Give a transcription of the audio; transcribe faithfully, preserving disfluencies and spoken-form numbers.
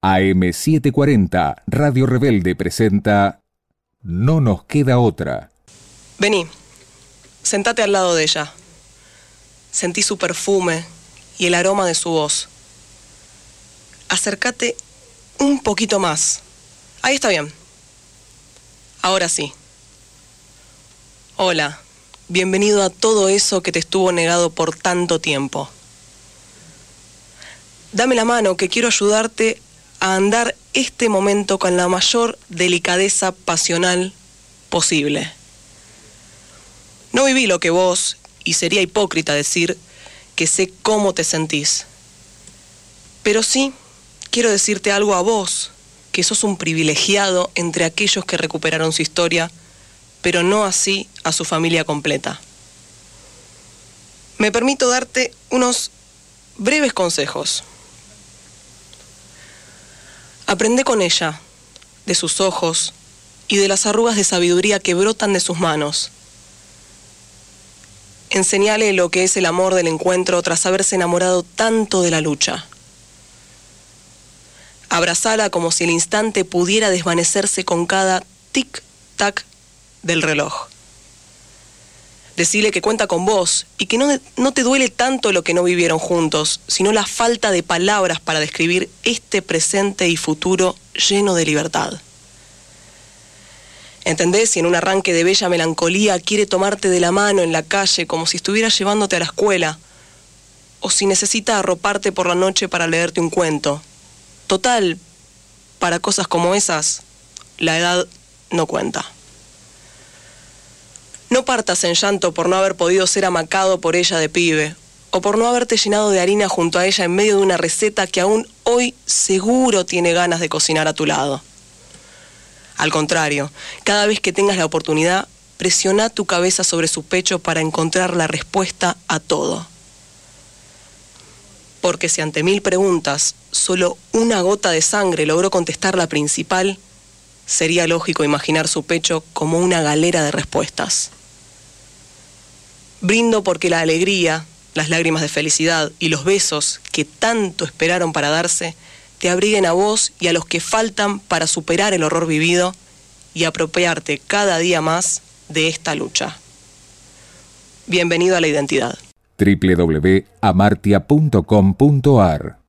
A M setecientos cuarenta, Radio Rebelde presenta No nos queda otra. Vení, sentate al lado de ella. Sentí su perfume y el aroma de su voz. Acércate un poquito más. Ahí está bien. Ahora sí. Hola, bienvenido a todo eso que te estuvo negado por tanto tiempo. Dame la mano, que quiero ayudarte a andar este momento con la mayor delicadeza pasional posible. No viví lo que vos, y sería hipócrita decir que sé cómo te sentís. Pero sí quiero decirte algo a vos, que sos un privilegiado entre aquellos que recuperaron su historia, pero no así a su familia completa. Me permito darte unos breves consejos. Aprende con ella, de sus ojos y de las arrugas de sabiduría que brotan de sus manos. Enseñale lo que es el amor del encuentro tras haberse enamorado tanto de la lucha. Abrazala como si el instante pudiera desvanecerse con cada tic-tac del reloj. Decile que cuenta con vos y que no, no te duele tanto lo que no vivieron juntos, sino la falta de palabras para describir este presente y futuro lleno de libertad. ¿Entendés? Si en un arranque de bella melancolía quiere tomarte de la mano en la calle como si estuviera llevándote a la escuela, o si necesita arroparte por la noche para leerte un cuento. Total, para cosas como esas, la edad no cuenta. No partas en llanto por no haber podido ser amacado por ella de pibe, o por no haberte llenado de harina junto a ella en medio de una receta que aún hoy seguro tiene ganas de cocinar a tu lado. Al contrario, cada vez que tengas la oportunidad, presiona tu cabeza sobre su pecho para encontrar la respuesta a todo. Porque si ante mil preguntas, solo una gota de sangre logró contestar la principal, sería lógico imaginar su pecho como una galera de respuestas. Brindo porque la alegría, las lágrimas de felicidad y los besos que tanto esperaron para darse, te abriguen a vos y a los que faltan para superar el horror vivido y apropiarte cada día más de esta lucha. Bienvenido a la identidad. doble u doble u doble u punto amartia punto com punto a r